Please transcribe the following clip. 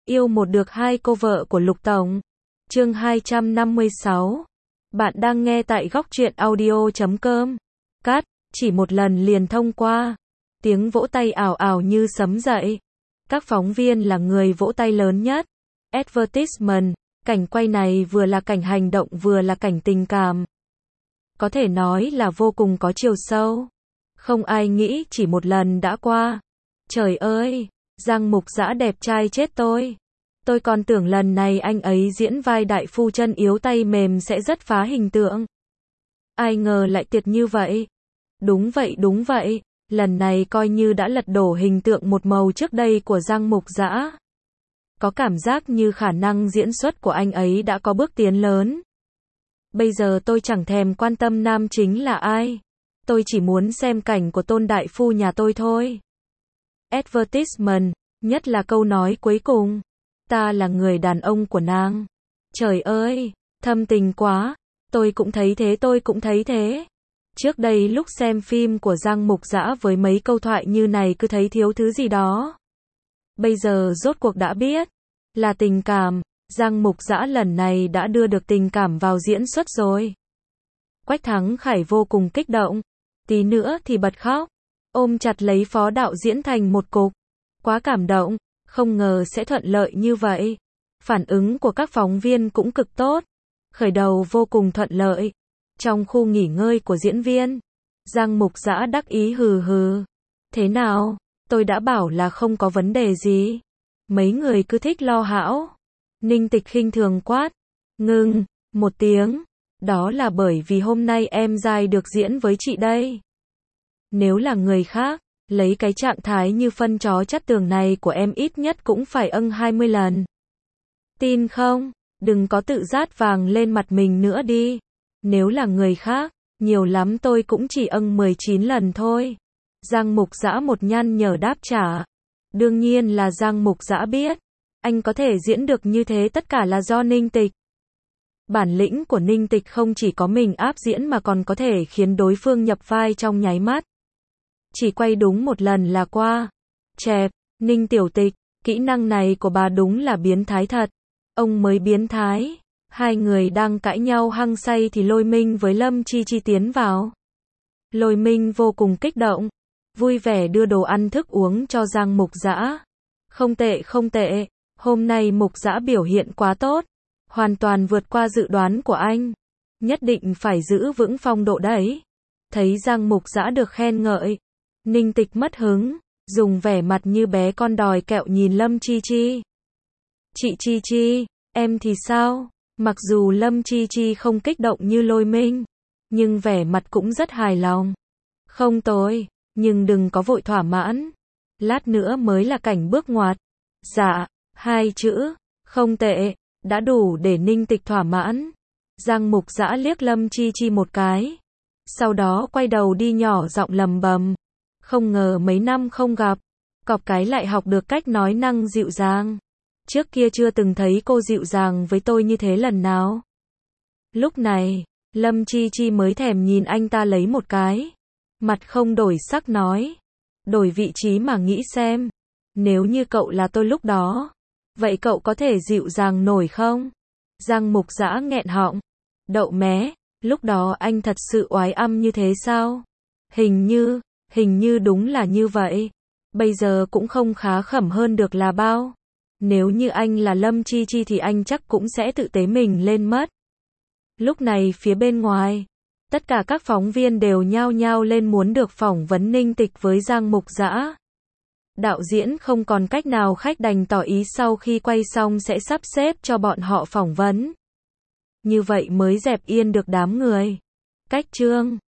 Yêu một được hai cô vợ của Lục Tổng. Chương 256. Bạn đang nghe tại góc truyện audio.com. Cắt, chỉ một lần liền thông qua. Tiếng vỗ tay ào ào như sấm dậy. Các phóng viên là người vỗ tay lớn nhất. Advertisement, cảnh quay này vừa là cảnh hành động vừa là cảnh tình cảm. Có thể nói là vô cùng có chiều sâu. Không ai nghĩ chỉ một lần đã qua. Trời ơi, Giang Mục Dã đẹp trai chết tôi. Tôi còn tưởng lần này anh ấy diễn vai đại phu chân yếu tay mềm sẽ rất phá hình tượng. Ai ngờ lại tuyệt như vậy. Đúng vậy, lần này coi như đã lật đổ hình tượng một màu trước đây của Giang Mục Dã. Có cảm giác như khả năng diễn xuất của anh ấy đã có bước tiến lớn. Bây giờ tôi chẳng thèm quan tâm nam chính là ai. Tôi chỉ muốn xem cảnh của Tôn đại phu nhà tôi thôi. Advertisement, nhất là câu nói cuối cùng. Ta là người đàn ông của nàng. Trời ơi, thâm tình quá. Tôi cũng thấy thế. Trước đây lúc xem phim của Giang Mục Dã với mấy câu thoại như này cứ thấy thiếu thứ gì đó. Bây giờ rốt cuộc đã biết. Là tình cảm. Giang Mục Dã lần này đã đưa được tình cảm vào diễn xuất rồi. Quách Thắng Khải vô cùng kích động. Tí nữa thì bật khóc. Ôm chặt lấy phó đạo diễn thành một cục. Quá cảm động. Không ngờ sẽ thuận lợi như vậy. Phản ứng của các phóng viên cũng cực tốt. Khởi đầu vô cùng thuận lợi. Trong khu nghỉ ngơi của diễn viên, Giang Mục Dã đắc ý hừ hừ. Thế nào? Tôi đã bảo là không có vấn đề gì. Mấy người cứ thích lo hão. Ninh Tịch khinh thường quát. Ngưng, một tiếng. Đó là bởi vì hôm nay em dai được diễn với chị đây. Nếu là người khác, lấy cái trạng thái như phân chó chắt tường này của em ít nhất cũng phải âng 20 lần. Tin không? Đừng có tự dát vàng lên mặt mình nữa đi. Nếu là người khác, nhiều lắm tôi cũng chỉ âng 19 lần thôi. Giang Mục Dã một nhăn nhở đáp trả. Đương nhiên là Giang Mục Dã biết. Anh có thể diễn được như thế tất cả là do Ninh Tịch. Bản lĩnh của Ninh Tịch không chỉ có mình áp diễn mà còn có thể khiến đối phương nhập vai trong nháy mắt. Chỉ quay đúng một lần là qua. Chẹp, Ninh Tiểu Tịch, kỹ năng này của bà đúng là biến thái thật. Ông mới biến thái. Hai người đang cãi nhau hăng say thì Lôi Minh với Lâm Chi Chi tiến vào. Lôi Minh vô cùng kích động, vui vẻ đưa đồ ăn thức uống cho Giang Mục Dã. Không tệ, hôm nay Mục Dã biểu hiện quá tốt, hoàn toàn vượt qua dự đoán của anh. Nhất định phải giữ vững phong độ đấy. Thấy Giang Mục Dã được khen ngợi, Ninh Tịch mất hứng, dùng vẻ mặt như bé con đòi kẹo nhìn Lâm Chi Chi. Chị Chi Chi, em thì sao? Mặc dù Lâm Chi Chi không kích động như Lôi Minh, nhưng vẻ mặt cũng rất hài lòng. Không tồi, nhưng đừng có vội thỏa mãn. Lát nữa mới là cảnh bước ngoặt. Dạ, hai chữ, không tệ, đã đủ để Ninh Tịch thỏa mãn. Giang Mục Dã liếc Lâm Chi Chi một cái. Sau đó quay đầu đi nhỏ giọng lầm bầm. Không ngờ mấy năm không gặp, cọp cái lại học được cách nói năng dịu dàng. Trước kia chưa từng thấy cô dịu dàng với tôi như thế lần nào. Lúc này, Lâm Chi Chi mới thèm nhìn anh ta lấy một cái. Mặt không đổi sắc nói. Đổi vị trí mà nghĩ xem. Nếu như cậu là tôi lúc đó, vậy cậu có thể dịu dàng nổi không? Giang Mục Dã nghẹn họng. Đậu mé, lúc đó anh thật sự oái âm như thế sao? Hình như đúng là như vậy. Bây giờ cũng không khá khẩm hơn được là bao. Nếu như anh là Lâm Chi Chi thì anh chắc cũng sẽ tự tế mình lên mất. Lúc này phía bên ngoài, tất cả các phóng viên đều nhao nhao lên muốn được phỏng vấn Ninh Tịch với Giang Mục Dã. Đạo diễn không còn cách nào khách đành tỏ ý sau khi quay xong sẽ sắp xếp cho bọn họ phỏng vấn. Như vậy mới dẹp yên được đám người. Cách chương